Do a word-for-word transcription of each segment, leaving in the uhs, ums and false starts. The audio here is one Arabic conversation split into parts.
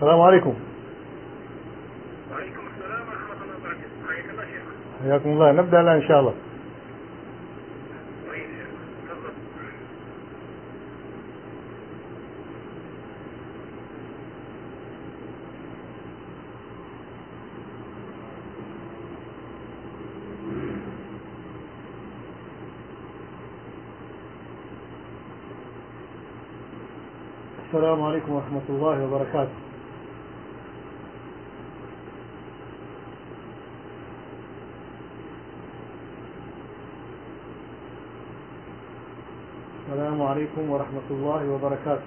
السلام عليكم. وعليكم السلام ورحمة الله وبركاته. حياك الله شيخ. حياكم الله. نبدأ الآن إن شاء الله. طيب تفضل. السلام عليكم ورحمة الله وبركاته. السلام عليكم ورحمة الله وبركاته.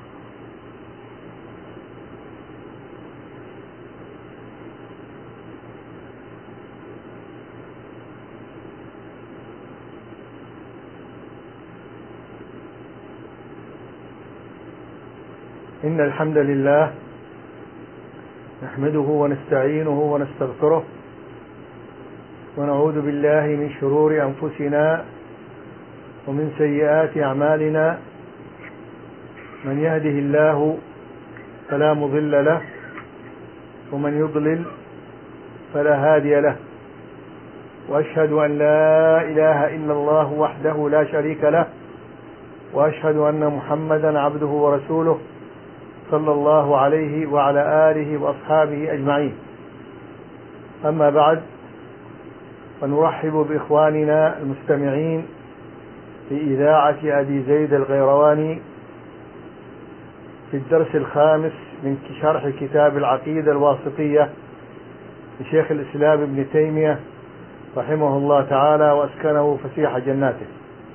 إن الحمد لله نحمده ونستعينه ونستغفره ونعوذ بالله من شرور أنفسنا ومن سيئات أعمالنا. من يهده الله فلا مضل له ومن يضلل فلا هادي له، وأشهد أن لا إله إلا الله وحده لا شريك له، وأشهد أن محمدا عبده ورسوله صلى الله عليه وعلى آله وأصحابه أجمعين. أما بعد، فنرحب بإخواننا المستمعين في إذاعة أبي زيد الغيرواني في الدرس الخامس من شرح كتاب العقيدة الواسطية لشيخ الإسلام ابن تيمية رحمه الله تعالى وأسكنه فسيح جناته.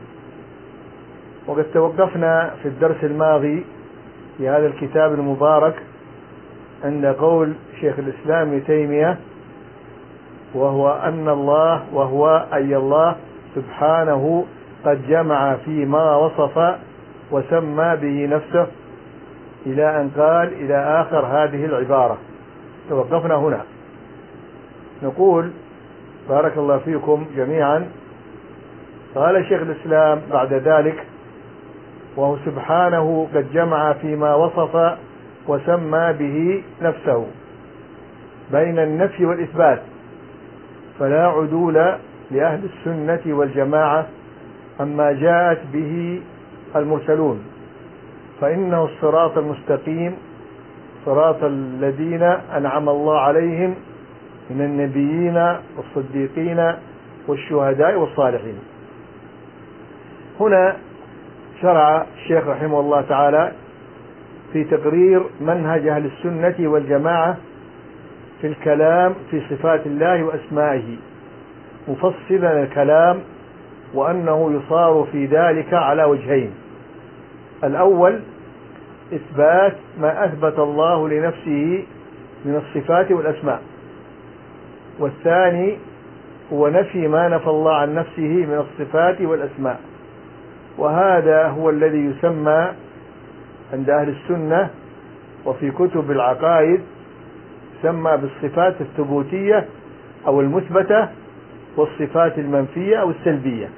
وقد توقفنا في الدرس الماضي في هذا الكتاب المبارك عند قول شيخ الإسلام ابن تيمية: وهو أن الله وهو أي الله سبحانه قد جمع فيما وصف وسمى به نفسه، إلى أن قال إلى آخر هذه العبارة. توقفنا هنا. نقول بارك الله فيكم جميعا. قال شيخ الإسلام بعد ذلك: وهو سبحانه قد جمع فيما وصف وسمى به نفسه بين النفي والإثبات، فلا عدول لأهل السنة والجماعة عما جاءت به المرسلون، فإنه الصراط المستقيم صراط الذين أنعم الله عليهم من النبيين والصديقين والشهداء والصالحين. هنا شرع الشيخ رحمه الله تعالى في تقرير منهج أهل السنة والجماعة في الكلام في صفات الله وأسمائه، مفصلا الكلام، وأنه يصار في ذلك على وجهين: الأول إثبات ما أثبت الله لنفسه من الصفات والأسماء، والثاني هو نفي ما نفى الله عن نفسه من الصفات والأسماء. وهذا هو الذي يسمى عند أهل السنة وفي كتب العقائد يسمى بالصفات الثبوتية أو المثبتة، والصفات المنفية أو السلبية.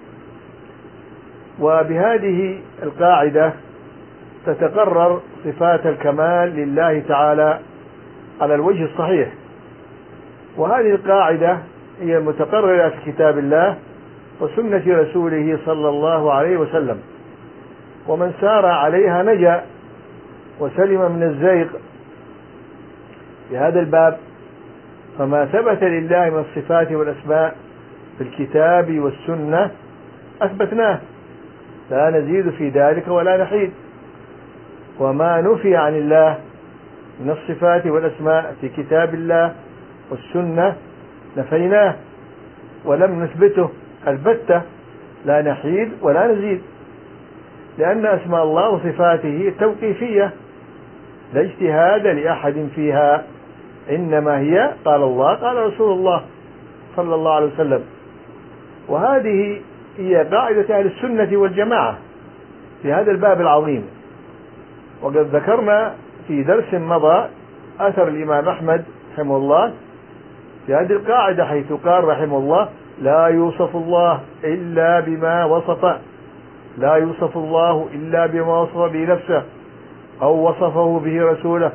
وبهذه القاعدة تتقرر صفات الكمال لله تعالى على الوجه الصحيح. وهذه القاعدة هي المتقررة في كتاب الله وسنة رسوله صلى الله عليه وسلم، ومن سار عليها نجا وسلم من الزيغ. في هذا الباب فما ثبت لله من الصفات والأسماء في الكتاب والسنة أثبتناه، لا نزيد في ذلك ولا نحيد. وما نفي عن الله من الصفات والأسماء في كتاب الله والسنة نفيناه ولم نثبته البتة، لا نحيد ولا نزيد، لأن أسماء الله وصفاته توقيفية لا اجتهاد لأحد فيها، إنما هي قال الله قال رسول الله صلى الله عليه وسلم. وهذه هي قاعدة أهل السنة والجماعة في هذا الباب العظيم. وقد ذكرنا في درس مضى أثر الإمام أحمد رحمه الله في هذه القاعدة، حيث قال رحمه الله: لا يوصف الله إلا بما وصف، لا يوصف الله إلا بما وصف به نفسه أو وصفه به رسوله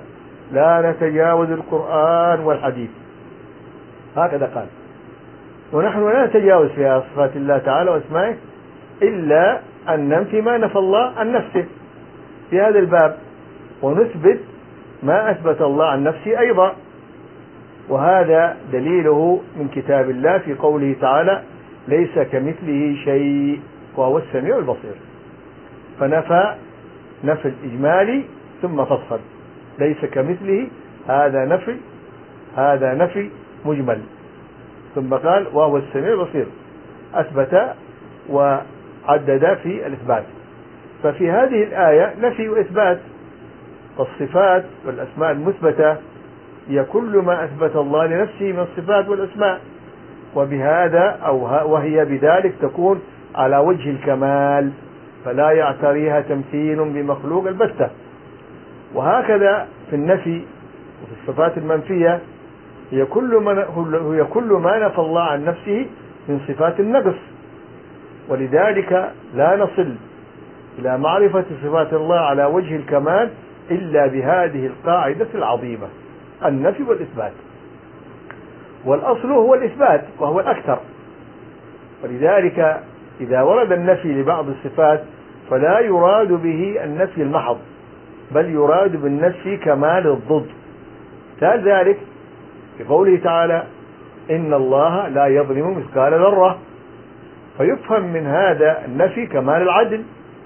لا نتجاوز القرآن والحديث، هكذا قال. ونحن لا نتجاوز في صفات الله تعالى واسمائه إلا أن ننفي ما نفى الله عن نفسه في هذا الباب، ونثبت ما أثبت الله عن نفسه أيضا. وهذا دليله من كتاب الله في قوله تعالى: ليس كمثله شيء وهو السميع البصير. فنفى نفي الإجمالي ثم فصل: ليس كمثله، هذا نفي، هذا نفي مجمل، ثم قال: وهو السميع البصير، أثبت وعدد في الإثبات. ففي هذه الآية نفي وإثبات. فالصفات والأسماء المثبتة هي كل ما أثبت الله لنفسه من الصفات والأسماء، وبهذا أو وهي بذلك تكون على وجه الكمال، فلا يعتريها تمثيل بمخلوق البتة. وهكذا في النفي وفي الصفات المنفية هي كل ما هي كل ما نفى الله عن نفسه من صفات النقص. ولذلك لا نصل إلى معرفة صفات الله على وجه الكمال إلا بهذه القاعدة العظيمة: النفي والإثبات. والأصل هو الإثبات وهو الأكثر. ولذلك إذا ورد النفي لبعض الصفات فلا يراد به النفي المحض، بل يراد بالنفي كمال الضد. مثال ذلك في قوله تعالى: إن الله لا يظلم مثقال ذرة، فيفهم من هذا النفي كمال العدل،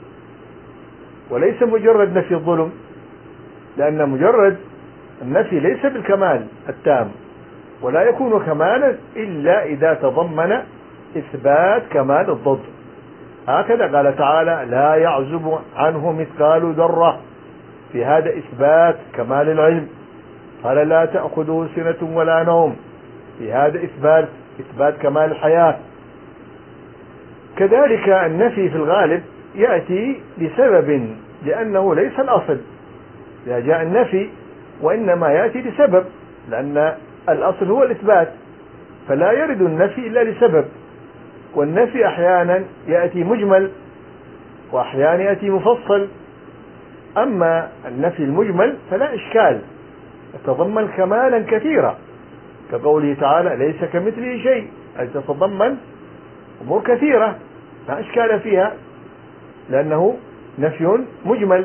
وليس مجرد نفي الظلم، لأن مجرد النفي ليس بالكمال التام، ولا يكون كمالا إلا إذا تضمن إثبات كمال الضد. هكذا قال تعالى: لا يعزب عنه مثقال ذرة، في هذا إثبات كمال العلم. قال: لا تأخذه سنة ولا نوم، في هذا إثبات إثبات كمال الحياة. كذلك النفي في الغالب يأتي لسبب، لأنه ليس الأصل إذا جاء النفي، وإنما يأتي لسبب، لأن الأصل هو الإثبات، فلا يرد النفي إلا لسبب. والنفي أحيانا يأتي مجمل، وأحيانا يأتي مفصل. أما النفي المجمل فلا إشكال، يتضمن كمالا كثيرا، كقوله تعالى: ليس كمثله شيء، أي تتضمن أمور كثيرة لا إشكال فيها، لأنه نفي مجمل.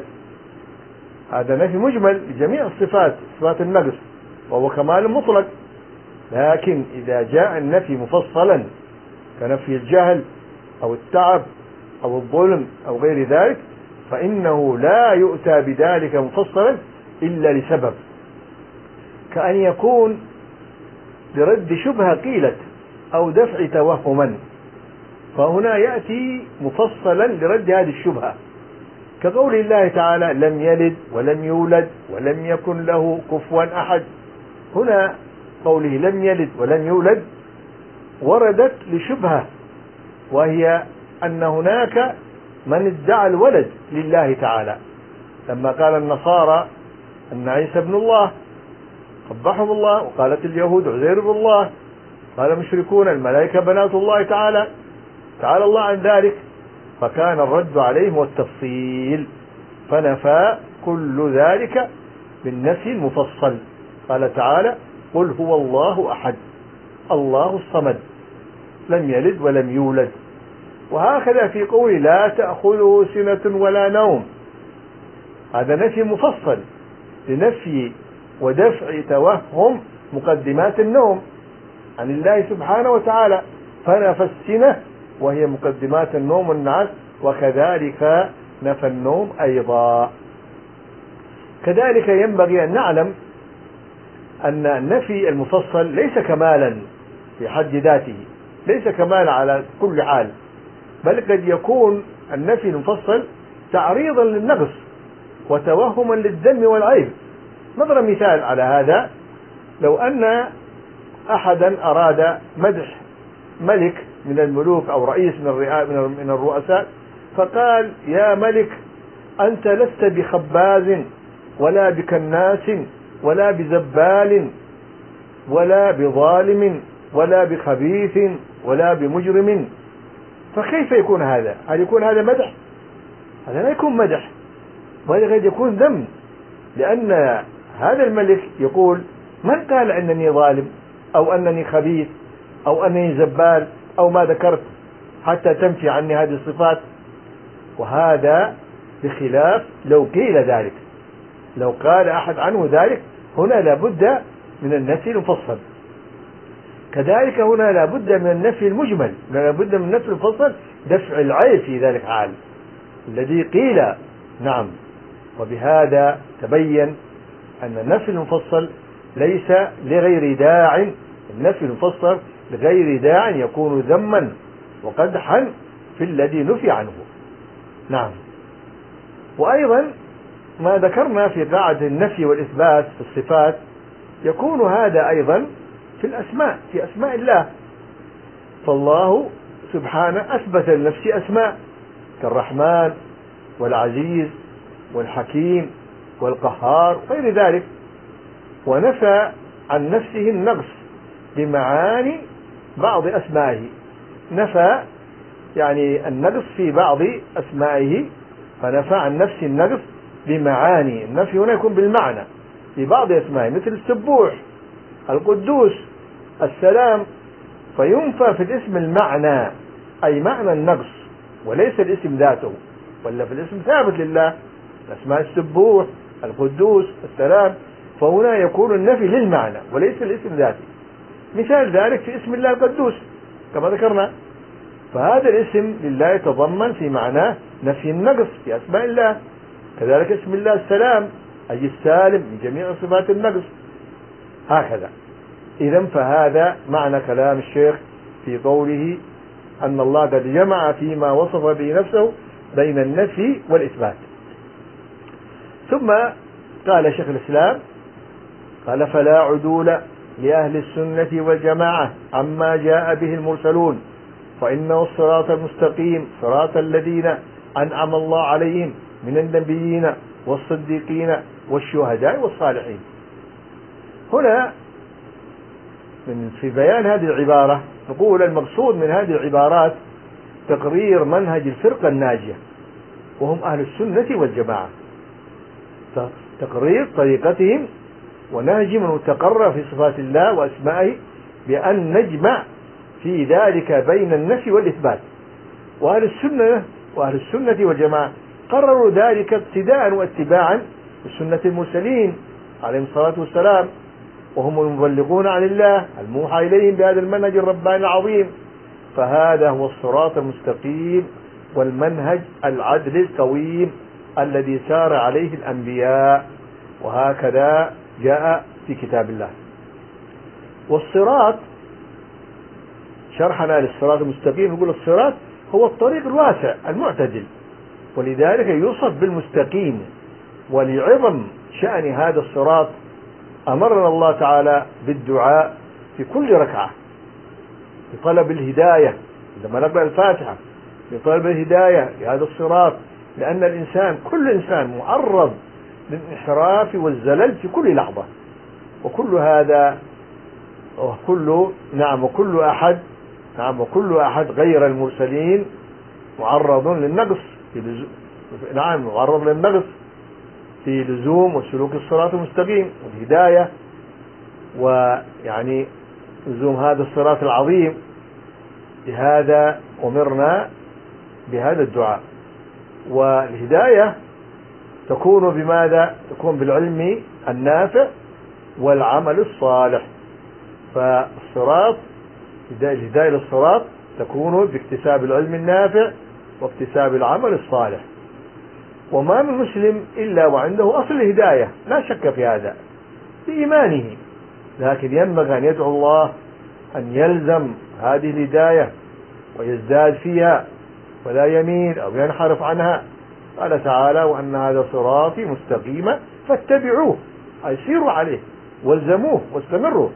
هذا نفي مجمل لجميع الصفات، صفات النقص، وهو كمال مطلق. لكن إذا جاء النفي مفصلا كنفي الجهل أو التعب أو الظلم أو غير ذلك، فإنه لا يؤتى بذلك مفصلا إلا لسبب، كأن يكون لرد شبهة قيلت أو دفع توهما، فهنا يأتي مفصلا لرد هذه الشبهة، كقول الله تعالى: لم يلد ولم يولد ولم يكن له كفوا أحد. هنا قوله لم يلد ولم يولد وردت لشبهة، وهي أن هناك من ادعى الولد لله تعالى، لما قال النصارى أن عيسى ابن الله قبحهم الله، وقالت اليهود عزير ابن الله، قال المشركون الملائكة بنات الله تعالى، تعالى الله عن ذلك. فكان الرد عليهم والتفصيل، فنفى كل ذلك بالنفي المفصل. قال تعالى: قل هو الله أحد الله الصمد لم يلد ولم يولد. وهكذا في قول لا تأخذه سنة ولا نوم، هذا نفي مفصل لنفي ودفع توهم مقدمات النوم عن الله سبحانه وتعالى، فنفى السنة وهي مقدمات النوم والنعاس، وكذلك نفى النوم أيضا. كذلك ينبغي أن نعلم أن النفي المفصل ليس كمالا في حد ذاته، ليس كمالا على كل حال، بل قد يكون النفي المفصل تعريضا للنقص وتوهما للذم والعيب. نضرب مثال على هذا: لو أن أحدا أراد مدح ملك من الملوك أو رئيس من الرؤساء، فقال: يا ملك، أنت لست بخباز ولا بكناس ولا بزبال ولا بظالم ولا بخبيث ولا بمجرم. فكيف يكون هذا؟ هل يكون هذا مدح؟ هذا لا يكون مدح، بل قد يكون ذم، لأن هذا الملك يقول: من قال أنني ظالم أو أنني خبيث أو أنني زبال أو ما ذكرت حتى تمشي عني هذه الصفات؟ وهذا بخلاف لو قيل ذلك، لو قال أحد عنه ذلك هنا لابد من النفي المفصل. كذلك هنا لابد من النفي المجمل، لابد من النفي المفصل، دفع العيب في ذلك الحال الذي قيل. نعم. وبهذا تبين أن النفي المفصل ليس لغير داع، النفي المفصل لغير داع يكون ذما وقدحا في الذي نفي عنه. نعم. وأيضا ما ذكرنا في قاعدة النفي والإثبات في الصفات يكون هذا أيضا في الأسماء، في أسماء الله. فالله سبحانه أثبت لنفسه أسماء كالرحمن والعزيز والحكيم والقهار وغير ذلك، ونفى عن نفسه النقص بمعاني بعض أسمائه، نفى يعني النقص في بعض أسمائه، فنفى عن نفسه النقص بمعاني. النفي هنا يكون بالمعنى في بعض أسمائه، مثل السبوح، القدوس، السلام، فينفى في الاسم المعنى أي معنى النقص وليس الاسم ذاته، ولا في الاسم ثابت لله الأسماء السبوح، القدوس، السلام، فهنا يكون النفي للمعنى وليس الاسم ذاته. مثال ذلك في اسم الله القدوس كما ذكرنا، فهذا الاسم لله يتضمن في معناه نفي النقص في أسماء الله. كذلك اسم الله السلام أي السالم من جميع صفات النقص، هكذا. إذن فهذا معنى كلام الشيخ في قوله أن الله قد جمع فيما وصف به نفسه بين النفي والإثبات. ثم قال شيخ الإسلام قال: فلا عدول لأهل السنة والجماعة عما جاء به المرسلون، فإنه الصراط المستقيم صراط الذين أنعم الله عليهم من النبيين والصديقين والشهداء والصالحين. هنا من في بيان هذه العبارة نقول المقصود من هذه العبارات تقرير منهج الفرقة الناجية وهم أهل السنة والجماعة، تقرير طريقتهم ونهجهم المتقرر في صفات الله وأسمائه، بأن نجمع في ذلك بين النفي والإثبات. وأهل السنة وأهل السنة والجماعة قرروا ذلك ابتداء واتباعا بسنة المرسلين عليهم الصلاة والسلام، وهم المبلغون عن الله الموحى إليهم بهذا المنهج الرباني العظيم. فهذا هو الصراط المستقيم والمنهج العدل القويم الذي سار عليه الأنبياء، وهكذا جاء في كتاب الله. والصراط شرحنا للصراط المستقيم يقول الصراط هو الطريق الواسع المعتدل، ولذلك يوصف بالمستقيم. ولعظم شأن هذا الصراط أمرنا الله تعالى بالدعاء في كل ركعة بطلب الهداية عندما نقرأ الفاتحة، بطلب الهداية لهذا الصراط، لأن الإنسان كل إنسان معرض للانحراف والزلل في كل لحظة، وكل هذا وكل نعم وكل أحد نعم وكل أحد غير المرسلين معرض للنقص في لزوم نعم معرض للنقص في لزوم وسلوك الصراط المستقيم والهداية، ويعني لزوم هذا الصراط العظيم. لهذا أمرنا بهذا الدعاء. والهداية تكون بماذا؟ تكون بالعلم النافع والعمل الصالح. فالصراط الهداية للصراط تكون باكتساب العلم النافع واكتساب العمل الصالح. وما من مسلم إلا وعنده أصل الهداية لا شك في هذا بإيمانه، لكن ينبغي أن يدعو الله أن يلزم هذه الهداية ويزداد فيها ولا يميل أو ينحرف عنها. قال تعالى: وأن هذا صراطي مستقيما فاتبعوه، أي سيروا عليه والزموه واستمروا.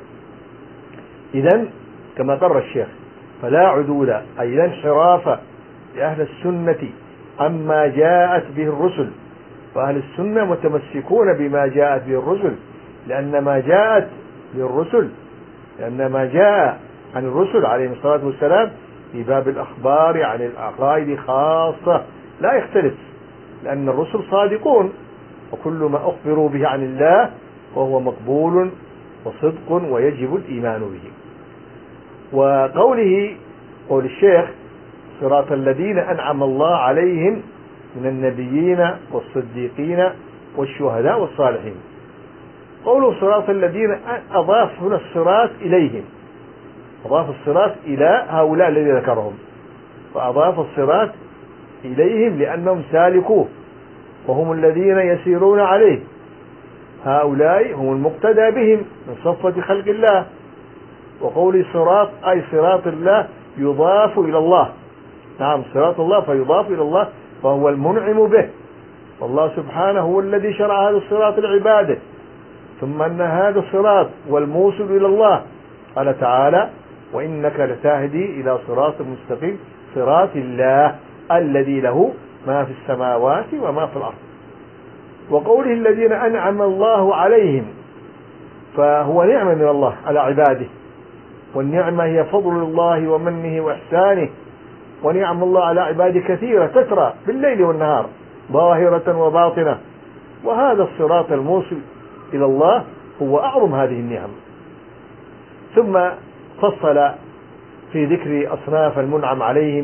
إذن كما قرر الشيخ فلا عدول أي لا انحراف لأهل السنة عما جاءت به الرسل، فأهل السنة متمسكون بما جاءت به الرسل، لأن ما جاءت به الرسل لأن ما جاء عن الرسل عليهم الصلاة والسلام في باب الأخبار عن العقائد خاصة لا يختلف، لأن الرسل صادقون، وكل ما أخبروا به عن الله وهو مقبول وصدق ويجب الإيمان به. وقوله قول الشيخ صراط الذين أنعم الله عليهم من النبيين والصديقين والشهداء والصالحين، قوله صراط الذين أضاف هنا الصراط إليهم، أضاف الصراط إلى هؤلاء الذين ذكرهم، فأضاف الصراط إليهم لأنهم سالكوه وهم الذين يسيرون عليه، هؤلاء هم المقتدى بهم من صفة خلق الله. وقول صراط أي صراط الله يضاف إلى الله، نعم صراط الله فيضاف إلى الله، فهو المنعم به، والله سبحانه هو الذي شرع هذا الصراط لعباده. ثم أن هذا الصراط والموصل إلى الله، قال تعالى وإنك لتهدي إلى صراط مستقيم صراط الله الذي له ما في السماوات وما في الأرض. وقوله الذين أنعم الله عليهم، فهو نعمة من الله على عباده، والنعمة هي فضل الله ومنه وإحسانه، ونعم الله على عباده كثيرة تترى بالليل والنهار ظاهرة وباطنة، وهذا الصراط الموصل إلى الله هو أعظم هذه النعم. ثم فصل في ذكر أصناف المنعم عليهم،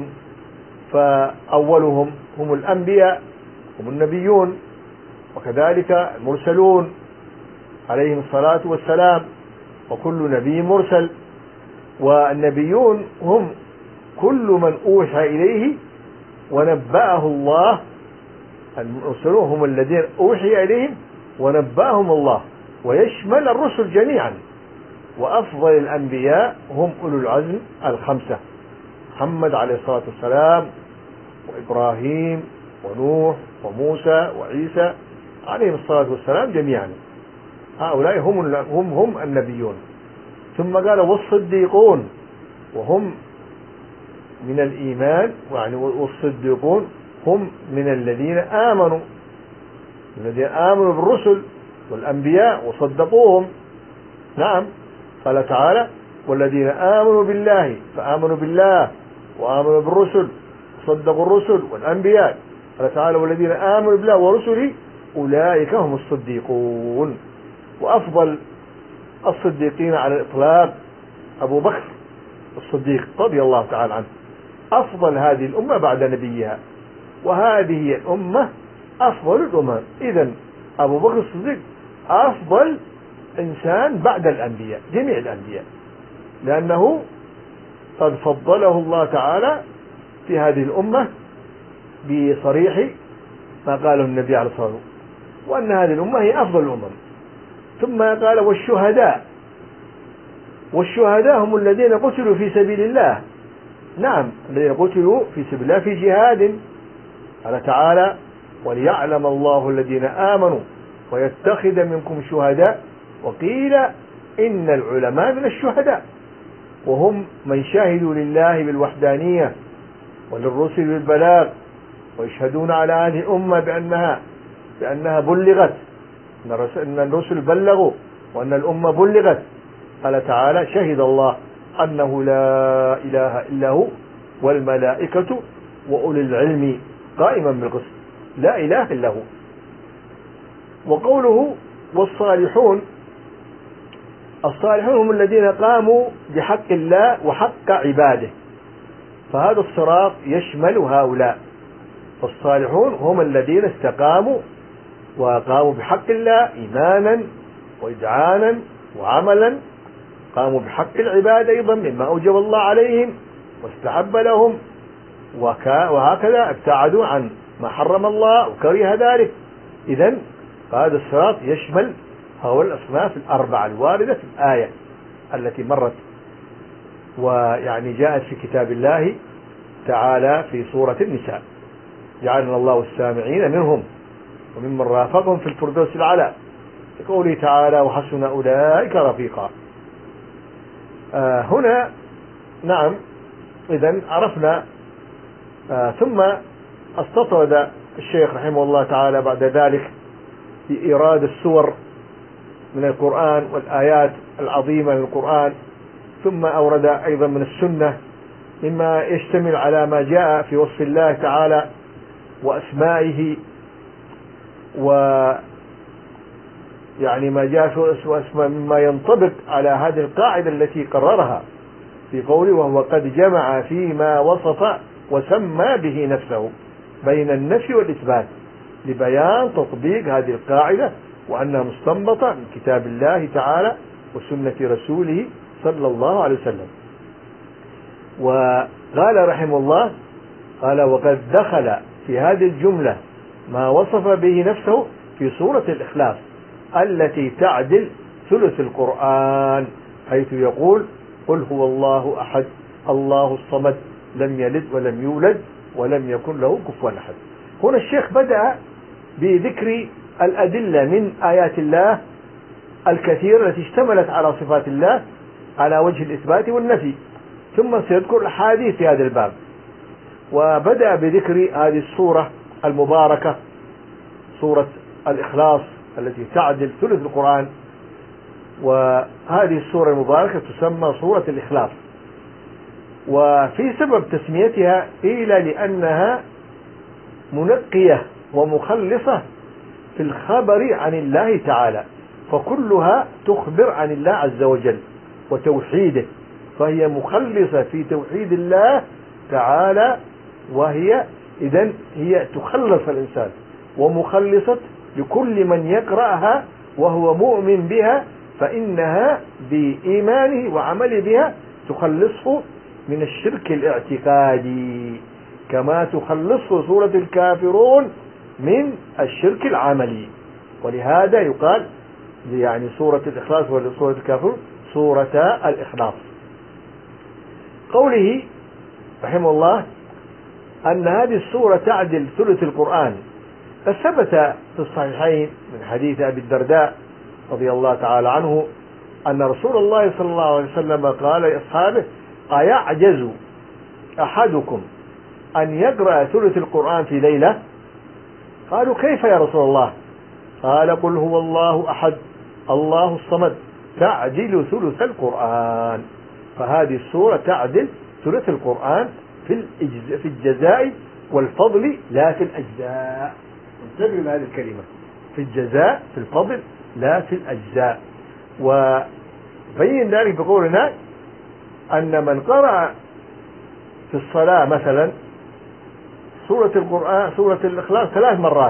فأولهم هم الأنبياء، هم النبيون، وكذلك المرسلون عليهم الصلاة والسلام، وكل نبي مرسل. والنبيون هم كل من أوحى إليه ونبأه الله، المرسلون هم الذين أوحي إليهم ونبأهم الله، ويشمل الرسل جميعا. وأفضل الأنبياء هم أولو العزم الخمسة، محمد عليه الصلاة والسلام وإبراهيم ونوح وموسى وعيسى عليهم الصلاة والسلام جميعا، هؤلاء هم هم هم النبيون. ثم قال والصديقون، وهم من الإيمان، يعني والصديقون هم من الذين آمنوا، الذين آمنوا بالرسل والأنبياء وصدقوهم. نعم قال تعالى والذين آمنوا بالله، فآمنوا بالله وآمنوا بالرسل وصدقوا الرسل والأنبياء. قال تعالى والذين آمنوا بالله ورسله أولئك هم الصديقون. وأفضل الصديقين على الإطلاق أبو بكر الصديق رضي الله تعالى عنه، أفضل هذه الأمة بعد نبيها، وهذه الأمة أفضل الأمم. إذن أبو بكر الصديق أفضل إنسان بعد الأنبياء، جميع الأنبياء، لأنه قد فضله الله تعالى في هذه الأمة بصريح ما قاله النبي عليه الصلاة والسلام، وأن هذه الأمة هي أفضل الأمم. ثم قال والشهداء، والشهداء هم الذين قتلوا في سبيل الله، نعم الذين قتلوا في سبيل الله في جهاد. قال تعالى وليعلم الله الذين آمنوا ويتخذ منكم شهداء، وقيل إن العلماء من الشهداء، وهم من شهدوا لله بالوحدانية وللرسل بالبلاغ، ويشهدون على هذه الأمة بأنها بأنها بلغت، أن الرسل بلغوا وأن الأمة بلغت. قال تعالى شهد الله أنه لا إله إلا هو والملائكة وأولي العلم قائما بالقسط، لا إله إلا هو. وقوله والصالحون، الصالحون هم الذين قاموا بحق الله وحق عباده، فهذا الصراط يشمل هؤلاء. فالصالحون هم الذين استقاموا وقاموا بحق الله إيمانا وإذعانا وعملا، قاموا بحق العباد أيضا مما أوجب الله عليهم واستحب لهم، وهكذا ابتعدوا عن ما حرم الله وكره ذلك. إذن هذا الصراط يشمل هؤلاء الأصناف الأربعة الواردة في الآية التي مرت، ويعني جاءت في كتاب الله تعالى في سورة النساء، جعلنا الله السامعين منهم وممن رافقهم في الفردوس الأعلى، لقوله تعالى وحسن أولئك رفيقا. آه هنا نعم إذن عرفنا. آه ثم استطرد الشيخ رحمه الله تعالى بعد ذلك في إيراد السور من القرآن والآيات العظيمة من القرآن، ثم أورد أيضا من السنة مما يشتمل على ما جاء في وصف الله تعالى وأسمائه يعني ما جاء في اسمه مما ينطبق على هذه القاعدة التي قررها في قوله وهو قد جمع فيما وصف وسمى به نفسه بين النفي والإثبات لبيان تطبيق هذه القاعدة وأنها مستنبطة من كتاب الله تعالى وسنة رسوله صلى الله عليه وسلم. وقال رحمه الله قال وقد دخل في هذه الجملة ما وصف به نفسه في سورة الإخلاص التي تعدل ثلث القرآن، حيث يقول قل هو الله أحد الله الصمد لم يلد ولم يولد ولم يكن له كفوا أحد. هنا الشيخ بدأ بذكر الأدلة من آيات الله الكثيرة التي اشتملت على صفات الله على وجه الإثبات والنفي، ثم سيذكر الأحاديث في هذا الباب. وبدأ بذكر هذه السورة المباركة سورة الإخلاص التي تعدل ثلث القرآن، وهذه السورة المباركة تسمى سورة الإخلاص. وفي سبب تسميتها قيل لأنها منقية ومخلصة في الخبر عن الله تعالى، فكلها تخبر عن الله عز وجل وتوحيده، فهي مخلصة في توحيد الله تعالى، وهي إذن هي تخلص الإنسان ومخلصة لكل من يقرأها وهو مؤمن بها، فإنها بإيمانه وعمله بها تخلصه من الشرك الاعتقادي كما تخلصه سورة الكافرون من الشرك العملي. ولهذا يقال يعني سورة الإخلاص وسورة الكافرون سورة الإخلاص. قوله رحمه الله أن هذه السورة تعدل ثلث القرآن، فثبت في الصحيحين من حديث أبي الدرداء رضي الله تعالى عنه أن رسول الله صلى الله عليه وسلم قال لأصحابه أيعجز أحدكم أن يقرأ ثلث القرآن في ليلة؟ قالوا كيف يا رسول الله؟ قال قل هو الله أحد الله الصمد تعدل ثلث القرآن. فهذه السورة تعدل ثلث القرآن في في الجزاء والفضل لا في الأجزاء. انتبهوا لهذه الكلمة، في الجزاء في الفضل لا في الأجزاء. وبين ذلك بقولنا أن من قرأ في الصلاة مثلا سورة القرآن سورة الإخلاص ثلاث مرات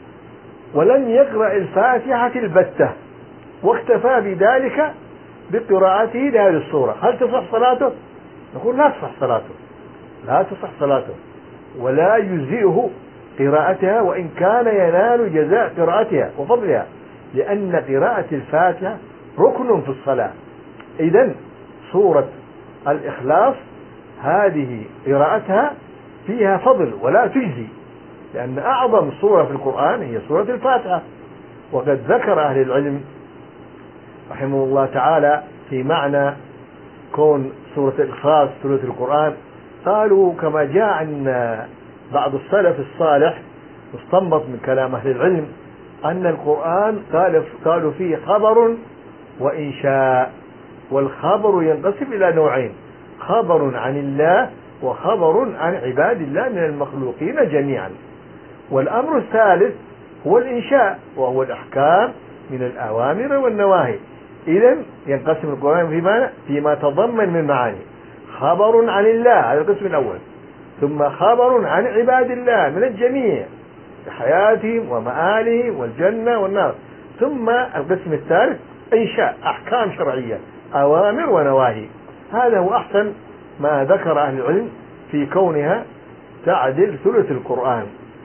ولم يقرأ الفاتحة البتة واكتفى بذلك بقراءته لهذه السورة، هل تصح صلاته؟ نقول لا تصح صلاته، لا تصح صلاته ولا يجزئه قراءتها وإن كان ينال جزاء قراءتها وفضلها، لأن قراءة الفاتحة ركن في الصلاة. إذن سورة الإخلاص هذه قراءتها فيها فضل ولا تجزي، لأن أعظم سورة في القرآن هي سورة الفاتحة. وقد ذكر أهل العلم رحمه الله تعالى في معنى كون سورة الإخلاص سورة القرآن، قالوا كما جاء عن بعض السلف الصالح مستنبط من كلام أهل العلم أن القرآن قال قالوا فيه خبر وإنشاء، والخبر ينقسم إلى نوعين: خبر عن الله وخبر عن عباد الله من المخلوقين جميعا. والأمر الثالث هو الإنشاء وهو الأحكام من الأوامر والنواهي. إذن ينقسم القرآن فيما فيما تضمن من معاني: خبر عن الله هذا القسم الأول، ثم خبر عن عباد الله من الجميع بحياتهم ومآلهم والجنة والنار، ثم القسم الثالث إنشاء أحكام شرعية أوامر ونواهي. هذا هو أحسن ما ذكر أهل العلم في كونها تعدل ثلث القرآن،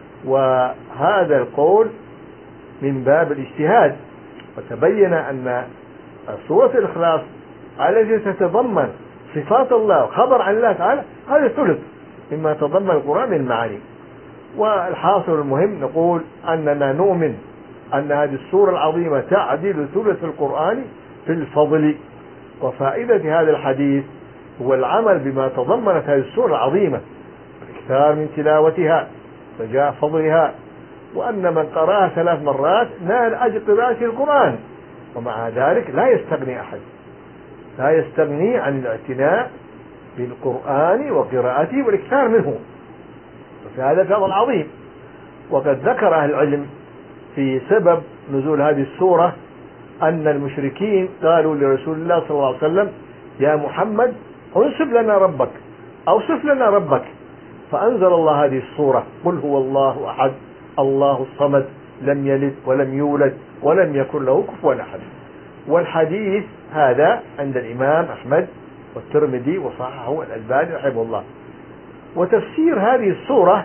وهذا القول من باب الاجتهاد. وتبين أن سورة الإخلاص التي تتضمن صفات الله وخبر عن الله تعالى هذا الثلث مما تضمن القرآن من المعاني. والحاصل المهم نقول أننا نؤمن أن هذه السورة العظيمة تعدل ثلث القرآن في الفضل. وفائدة هذا الحديث هو العمل بما تضمنت هذه السورة العظيمة، الاكثار من تلاوتها رجاء فضلها، وأن من قرأها ثلاث مرات نال أجر قراءة القرآن. ومع ذلك لا يستغني أحد لا يستغني عن الاعتناء بالقرآن وقراءته والاكثار منه، وفي هذا فضل عظيم. وقد ذكر أهل العلم في سبب نزول هذه السورة أن المشركين قالوا لرسول الله صلى الله عليه وسلم يا محمد انسب لنا ربك، أوصف لنا ربك، فأنزل الله هذه الصورة قل هو الله أحد الله الصمد لم يلد ولم يولد ولم يكن له كفوا أحد. والحديث هذا عند الإمام أحمد والترمذي وصححه الألباني رحمه الله. وتفسير هذه الصورة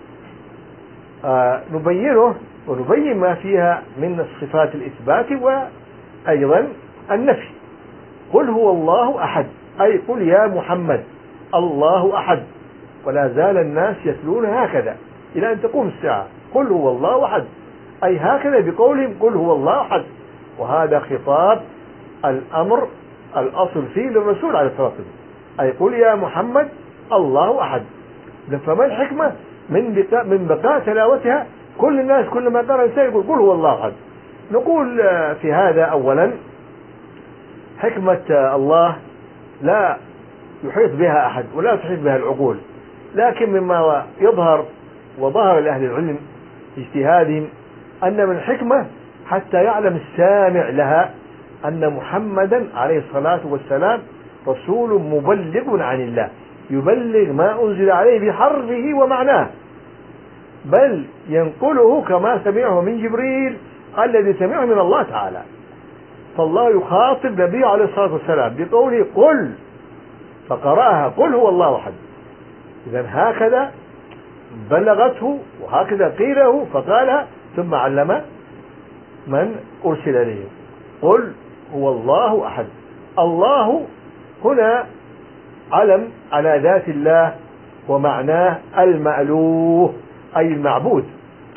آه نبينه ونبين ما فيها من صفات الإثبات وأيضا النفي. قل هو الله أحد أي قل يا محمد الله أحد، ولا زال الناس يتلون هكذا إلى أن تقوم الساعة، قل هو الله أحد، أي هكذا بقولهم قل هو الله أحد. وهذا خطاب الأمر الأصل فيه للرسول عليه الصلاة والسلام، أي قل يا محمد الله أحد. فما الحكمة من بقاء, من بقاء تلاوتها؟ كل الناس كلما قرأ الإنسان يقول قل هو الله أحد. نقول في هذا أولا حكمة الله لا يحيط بها أحد ولا تحيط بها العقول، لكن مما يظهر وظهر لأهل العلم اجتهادهم أن من الحكمة حتى يعلم السامع لها أن محمدا عليه الصلاة والسلام رسول مبلغ عن الله، يبلغ ما أنزل عليه بحرفه ومعناه، بل ينقله كما سمعه من جبريل الذي سمعه من الله تعالى. فالله يخاطب نبيه عليه الصلاة والسلام بقوله قل، فقرأها قل هو الله أحد. إذن هكذا بلغته وهكذا قيله فقالها ثم علم من أرسل إليه. قل هو الله أحد. الله هنا علم على ذات الله ومعناه المألوه أي المعبود.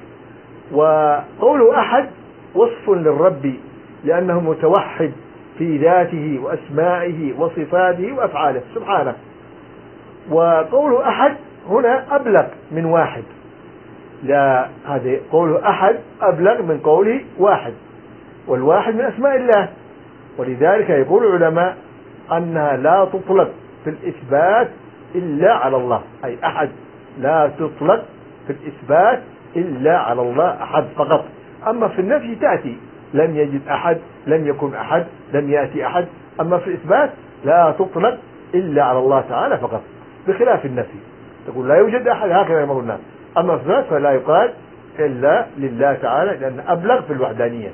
وقوله أحد وصف للرب لأنه متوحد في ذاته وأسمائه وصفاته وأفعاله سبحانه. وقوله أحد هنا أبلغ من واحد، لا هذا قوله أحد أبلغ من قوله واحد، والواحد من أسماء الله. ولذلك يقول العلماء أنها لا تطلق في الإثبات إلا على الله، أي أحد لا تطلق في الإثبات إلا على الله أحد فقط. أما في النفي تأتي لم يجد أحد، لم يكن أحد، لم يأتي أحد. أما في الإثبات لا تطلق إلا على الله تعالى فقط، بخلاف النفي تقول لا يوجد أحد هكذا كما قلنا. أما في الإثبات فلا يقال إلا لله تعالى لأن أبلغ في الوحدانية.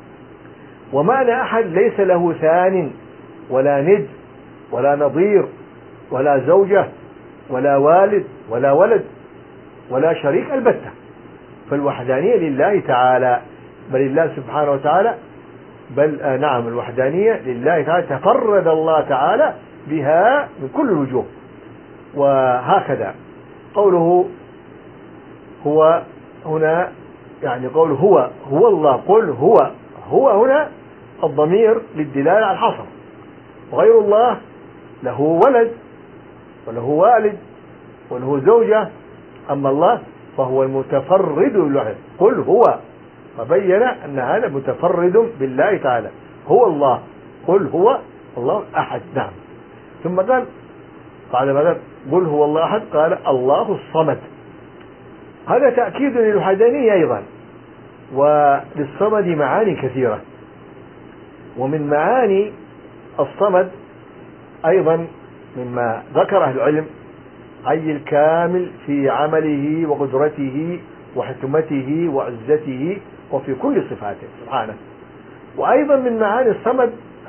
ومعنى أحد ليس له ثان ولا ند ولا نظير ولا زوجة ولا والد ولا ولد ولا شريك البتة، فالوحدانية لله تعالى، بل الله سبحانه وتعالى بل آه نعم الوحدانية لله تعالى تفرد الله تعالى بها من كل الوجوه. وهكذا قوله هو هنا يعني قوله هو هو الله قل هو هو هنا الضمير للدلالة على الحصر، وغير الله له ولد وله والد وله زوجة، أما الله فهو المتفرد بالوحدة. قل هو، فبين أن هذا متفرد بالله تعالى، هو الله قل هو الله أحد. نعم. ثم قال بعد ما قال قل هو الله أحد قال الله الصمد. هذا تأكيد للوحدانية أيضا، وللصمد معاني كثيرة. ومن معاني الصمد أيضا مما ذكر أهل العلم أي الكامل في عمله وقدرته وحكمته وعزته وفي كل صفاته سبحانه. وأيضا من معاني الصمد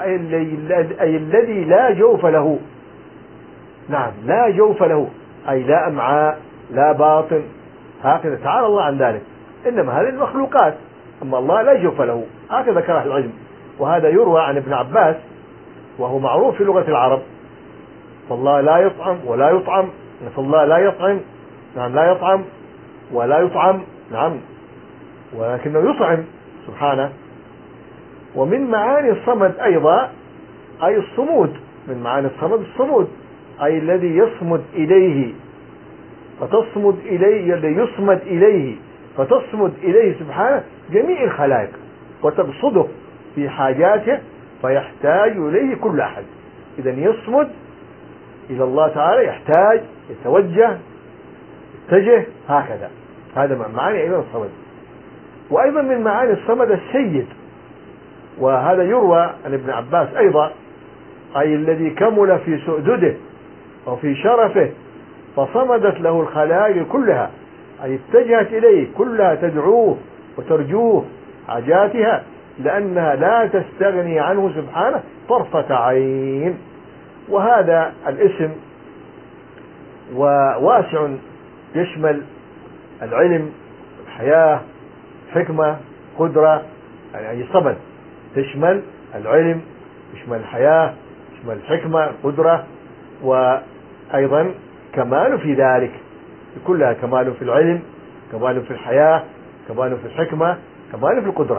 أي الذي لا جوف له. نعم لا جوف له أي لا أمعاء لا باطن، هكذا تعالى الله عن ذلك. إنما هذه المخلوقات، أما الله لا جوف له، هكذا ذكر أهل العلم. وهذا يروى عن ابن عباس وهو معروف في لغة العرب، فالله لا يطعم ولا يطعم، فالله لا يطعم نعم لا يطعم ولا يطعم نعم ولكنه يطعم سبحانه. ومن معاني الصمد أيضا أي الصمود، من معاني الصمد الصمود أي الذي يصمد إليه فتصمد إليه، الذي يصمد إليه فتصمد إليه سبحانه جميع الخلائق وتقصده في حاجاته فيحتاج إليه كل أحد. إذن يصمد إلى الله تعالى، يحتاج يتوجه يتجه هكذا. هذا معاني أيضا الصمد. وأيضا من معاني الصمد السيد، وهذا يروى عن ابن عباس أيضا، أي الذي كمل في سؤدده وفي شرفه فصمدت له الخلائق كلها، أي اتجهت إليه كلها تدعوه وترجوه حاجاتها، لأنها لا تستغني عنه سبحانه طرفة عين. وهذا الاسم وواسع يشمل العلم، الحياة، حكمة، قدرة، يعني صمد تشمل العلم، يشمل الحياة، يشمل الحكمة، القدرة، وأيضا كمال في ذلك، كلها كمال في العلم، كمال في الحياة، كمال في الحكمة، كمال في القدرة.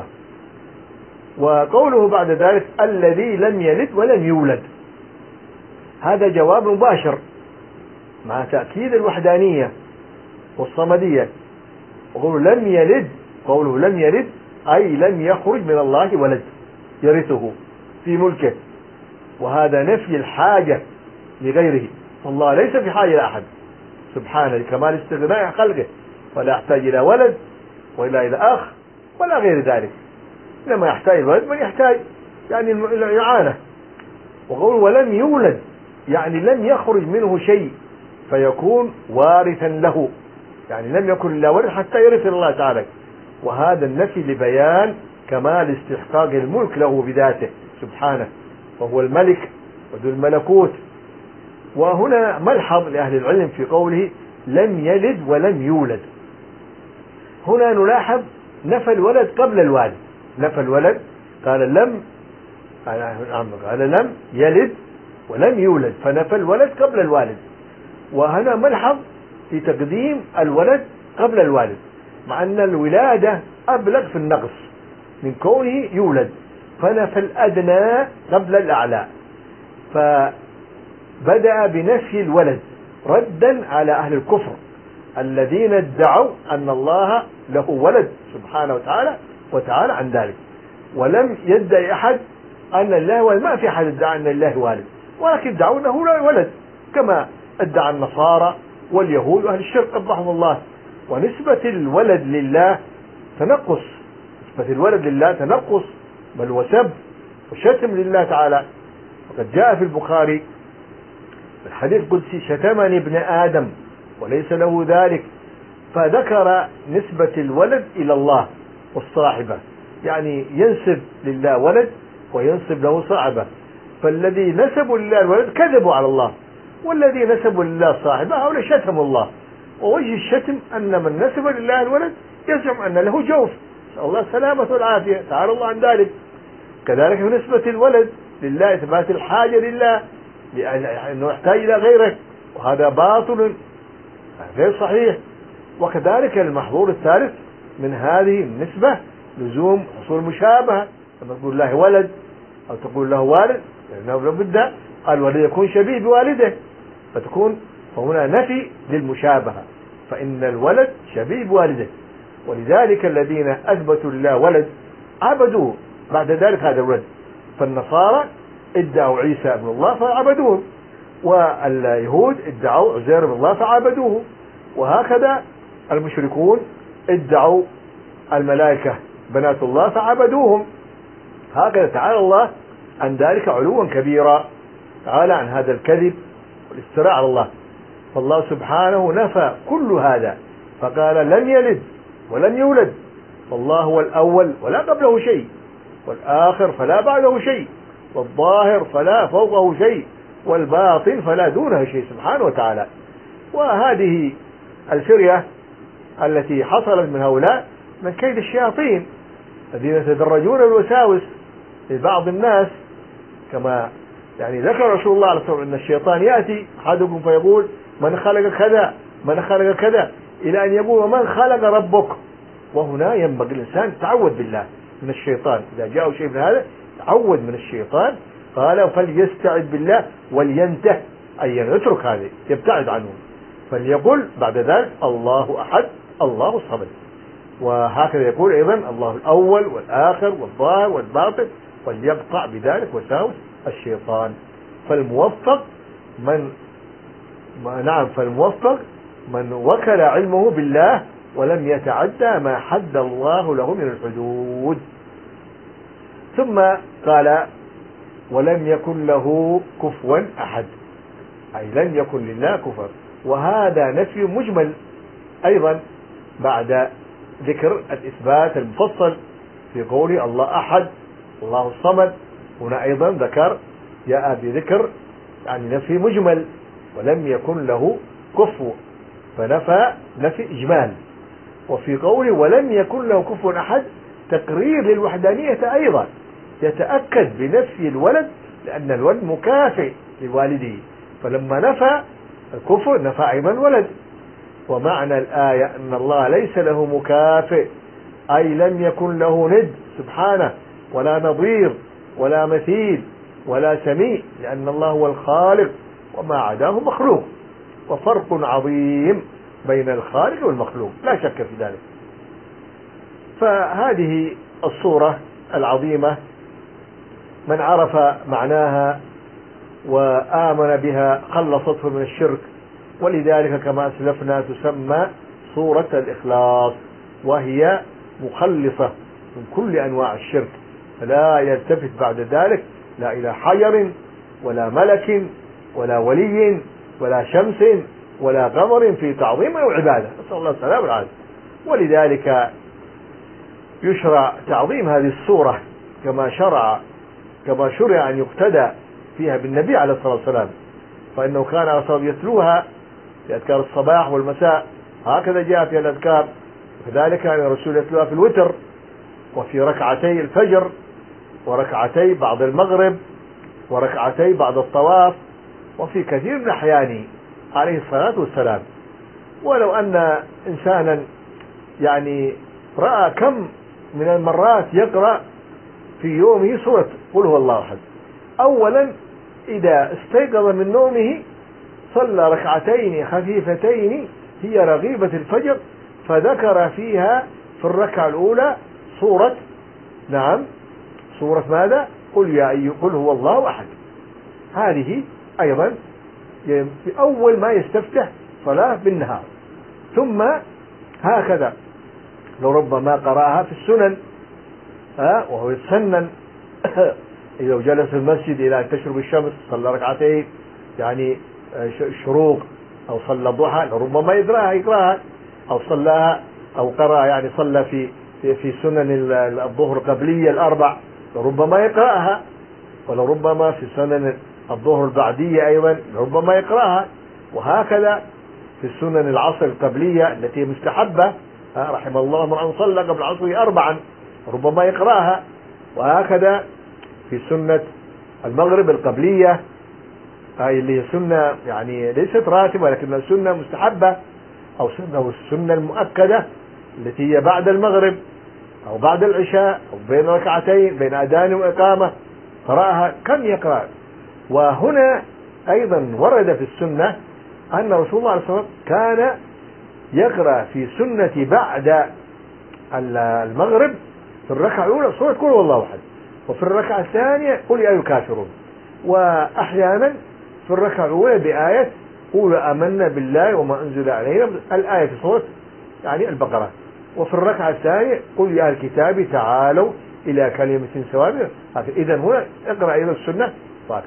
وقوله بعد ذلك الذي لم يلد ولم يولد، هذا جواب مباشر مع تأكيد الوحدانية والصمدية. وقوله لم يلد، قوله لم يلد أي لم يخرج من الله ولد يرثه في ملكه، وهذا نفي الحاجة لغيره، فالله ليس في حاجة لأحد سبحانه لكمال استغناء عن خلقه، ولا يحتاج إلى ولد ولا إلى أخ ولا غير ذلك، إنما يحتاج الولد من يحتاج يعني الإعانة. وقوله ولم يولد يعني لم يخرج منه شيء فيكون وارثا له، يعني لم يكن لا ورث حتى يرث الله تعالى، وهذا النفي لبيان كمال استحقاق الملك له بذاته سبحانه، وهو الملك وذو الملكوت. وهنا ملحظ لأهل العلم في قوله لم يلد ولم يولد، هنا نلاحظ نفى الولد قبل الوالد، نفى الولد قال لم قال لم يلد ولم يولد، فنفى الولد قبل الوالد. وهنا ملحظ في تقديم الولد قبل الوالد، مع أن الولادة أبلغ في النقص من كونه يولد، فنفى الأدنى قبل الأعلى، فبدأ بنفي الولد ردا على أهل الكفر الذين ادعوا أن الله له ولد سبحانه وتعالى وتعالى عن ذلك، ولم يدعي أحد أن الله ولد، ما في أحد ادعى أن الله والد، ولكن ادعوا أنه لا ولد، كما ادعى النصارى واليهود وأهل الشرك قبحهم الله. ونسبة الولد لله تنقص، نسبة الولد لله تنقص بل وسب وشتم لله تعالى. وقد جاء في البخاري الحديث القدسي شتمني ابن آدم وليس له ذلك، فذكر نسبة الولد إلى الله والصاحبة، يعني ينسب لله ولد وينسب له صاحبة، فالذي نسبوا لله الولد كذبوا على الله، والذي نسبوا لله صاحبة هؤلاء شتموا الله. ووجه الشتم أن من نسب لله الولد يزعم أن له جوف، نسأل الله السلامة والعافية، تعالى الله عن ذلك. كذلك بنسبة الولد لله إثبات الحاجة لله لأنه يحتاج إلى غيره، وهذا باطل غير صحيح. وكذلك المحظور الثالث من هذه النسبة لزوم حصول مشابهة، لما تقول الله ولد أو تقول له والد لأنه لابد الولد يكون شبيه بوالده، فتكون فهنا نفي للمشابهة، فإن الولد شبيه بوالده، ولذلك الذين أثبتوا لله ولد عبدوه بعد ذلك هذا الولد، فالنصارى ادعوا عيسى ابن الله فعبدوه، واليهود ادعوا عزير ابن الله فعبدوه، وهكذا المشركون ادعوا الملائكة بنات الله فعبدوهم. هكذا تعالى الله عن ذلك علوا كبيرا، تعالى عن هذا الكذب والافتراء على الله. فالله سبحانه نفى كل هذا فقال لم يلد ولم يولد، فالله هو الأول ولا قبله شيء، والآخر فلا بعده شيء، والظاهر فلا فوقه شيء، والباطن فلا دونه شيء سبحانه وتعالى. وهذه الفرية التي حصلت من هؤلاء من كيد الشياطين الذين يتدرجون الوساوس لبعض الناس، كما يعني ذكر رسول الله عليه الصلاة والسلام أن الشيطان يأتي أحدكم فيقول من خلق كذا من خلق كذا إلى أن يقول ومن خلق ربك. وهنا ينبغي الإنسان تعود بالله من الشيطان، إذا جاءه شيء من هذا تعود من الشيطان، قال فليستعذ بالله ولينته، أي يترك هذا يبتعد عنه، فليقول بعد ذلك الله أحد الله الصمد. وهكذا يقول أيضا الله الأول والآخر والظاهر والباطن، وليقطع بذلك وساوس الشيطان. فالموفق من نعم فالموفق من وكل علمه بالله ولم يتعدى ما حد الله له من الحدود. ثم قال ولم يكن له كفوا أحد، أي لن يكن لله كفوا، وهذا نفي مجمل أيضا بعد ذكر الإثبات المفصل في قول الله أحد الله الصمد. هنا أيضا ذكر جاء بذكر يعني نفي مجمل ولم يكن له كفو، فنفى نفي إجمال. وفي قوله ولم يكن له كفو أحد تقرير للوحدانية أيضا، يتأكد بنفي الولد لأن الولد مكافئ لوالده، فلما نفى الكفو نفى أيضا الولد. ومعنى الآية أن الله ليس له مكافئ، أي لم يكن له ند سبحانه، ولا نظير ولا مثيل ولا سميع، لأن الله هو الخالق وما عداه مخلوق، وفرق عظيم بين الخالق والمخلوق لا شك في ذلك. فهذه الصورة العظيمة من عرف معناها وآمن بها خلصته من الشرك، ولذلك كما أسلفنا تسمى سورة الإخلاص، وهي مخلصة من كل أنواع الشرك، فلا يلتفت بعد ذلك لا إلى حجر ولا ملك ولا ولي ولا شمس ولا قمر في تعظيم أو عبادة، نسأل الله السلامة والعافية. ولذلك يشرع تعظيم هذه السورة كما شرع كما شرع أن يقتدى فيها بالنبي عليه الصلاة والسلام، فإنه كان أصلا يتلوها في أذكار الصباح والمساء، هكذا جاء في الأذكار. وكذلك كان الرسول يتلوها في الوتر وفي ركعتي الفجر وركعتي بعد المغرب وركعتي بعد الطواف وفي كثير من الأحيان عليه الصلاة والسلام. ولو أن إنسانا يعني رأى كم من المرات يقرأ في يومه سورة قل هو الله أحد، أولا إذا استيقظ من نومه صلى ركعتين خفيفتين هي رغيبة الفجر، فذكر فيها في الركعة الأولى سورة نعم سورة ماذا؟ قل يا أيها قل هو الله أحد. هذه أيضا في أول ما يستفتح صلاة بالنهار. ثم هكذا لو ربما قرأها في السنن ها وهو يتسنن إذا جلس في المسجد إلى أن تشرب الشمس صلى ركعتين يعني الشروق أو صلى الضحى ربما يقرأها يقرأها أو صلاها أو قرأ يعني صلى في في, في سنن الظهر القبلية الأربع ربما يقرأها، ولربما في سنن الظهر البعدية أيضا ربما يقرأها، وهكذا في السنن العصر القبلية التي مستحبة رحم الله من صلى قبل العصر أربعا ربما يقرأها، وهكذا في سنة المغرب القبلية هاي اللي هي سنة يعني ليست راتبة لكنها سنة مستحبة، أو سنة السنة المؤكدة التي هي بعد المغرب أو بعد العشاء أو بين ركعتين بين أذان وإقامة قرأها كم يقرأ. وهنا أيضا ورد في السنة أن رسول الله صلى الله عليه وسلم كان يقرأ في سنة بعد المغرب في الركعة الأولى سورة قل هو الله أحد، وفي الركعة الثانية قل يا أيها الكافرون، وأحيانا في الركعة الأولى بآية قولوا آمنا بالله وما أنزل علينا الآية في سورة يعني البقرة، وفي الركعة الثانية قل يا الكتاب تعالوا إلى كلمة سواء. إذا هنا اقرأ أيضا السنة طاقة.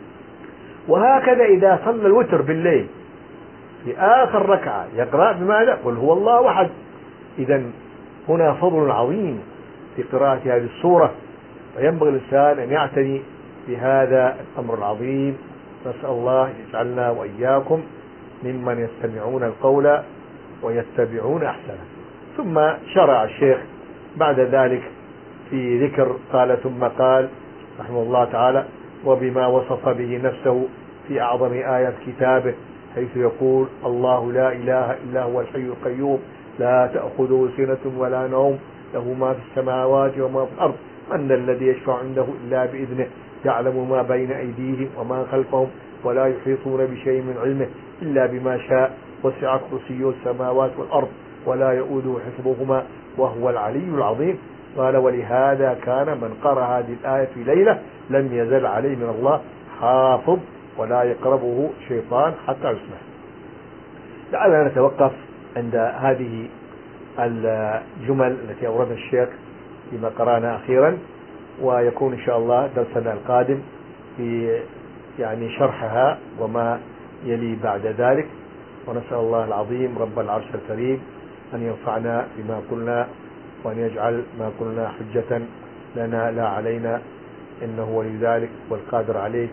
وهكذا إذا صلى الوتر بالليل في آخر ركعة يقرأ بماذا؟ قل هو الله أحد. إذا هنا فضل عظيم في قراءة هذه السورة، وينبغي الإنسان أن يعتني بهذا الأمر العظيم. نسأل الله يجعلنا وإياكم ممن يستمعون القول ويتبعون أحسنه. ثم شرع الشيخ بعد ذلك في ذكر قال ثم قال رحمه الله تعالى وبما وصف به نفسه في أعظم آيات كتابه حيث يقول الله لا إله إلا هو الحي القيوم لا تأخذه سنة ولا نوم له ما في السماوات وما في الأرض من الذي يشفع عنده إلا بإذنه يعلم ما بين أيديهم وما خلفهم ولا يحيطون بشيء من علمه إلا بما شاء وسع كرسيه السماوات والأرض ولا يؤوده حفظهما وهو العلي العظيم. قال ولهذا كان من قرأ هذه الآية في ليلة لم يزل عليه من الله حافظ ولا يقربه شيطان حتى يصبح. لعلنا نتوقف عند هذه الجمل التي أوردها الشيخ فيما قرأنا أخيرا، ويكون إن شاء الله درسنا القادم في يعني شرحها وما يلي بعد ذلك. ونسأل الله العظيم رب العرش الكريم أن ينفعنا بما قلنا، وأن يجعل ما قلنا حجة لنا لا علينا، إنه ولي ذلك والقادر عليه.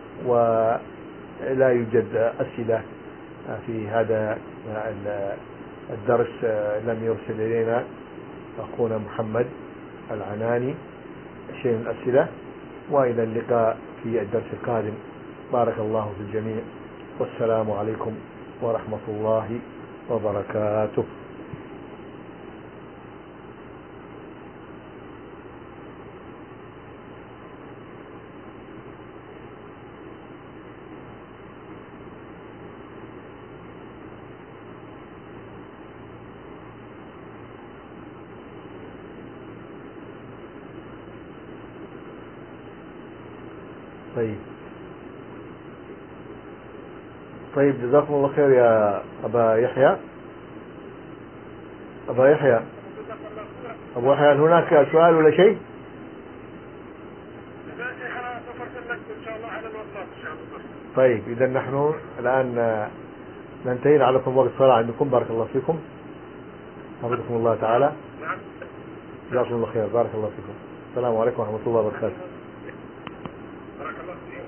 ولا يوجد أسئلة في هذا الدرس، لم يرسل إلينا أخونا محمد العناني شيء من الأسئلة. وإلى اللقاء في الدرس القادم. بارك الله في الجميع، والسلام عليكم ورحمة الله وبركاته. طيب طيب جزاكم الله خير يا أبا يحيى. أبا يحيى أبو يحيى، هل هناك سؤال ولا شيء؟ لا شيخ، أنا سافرت لك إن شاء الله على الواتساب إن شاء الله. طيب إذا نحن الآن ننتهي، لعلكم وقت الصلاة عندكم. بارك الله فيكم، حفظكم الله تعالى. نعم، جزاكم الله خير، بارك الله فيكم. السلام عليكم ورحمة الله وبركاته. بارك الله فيك.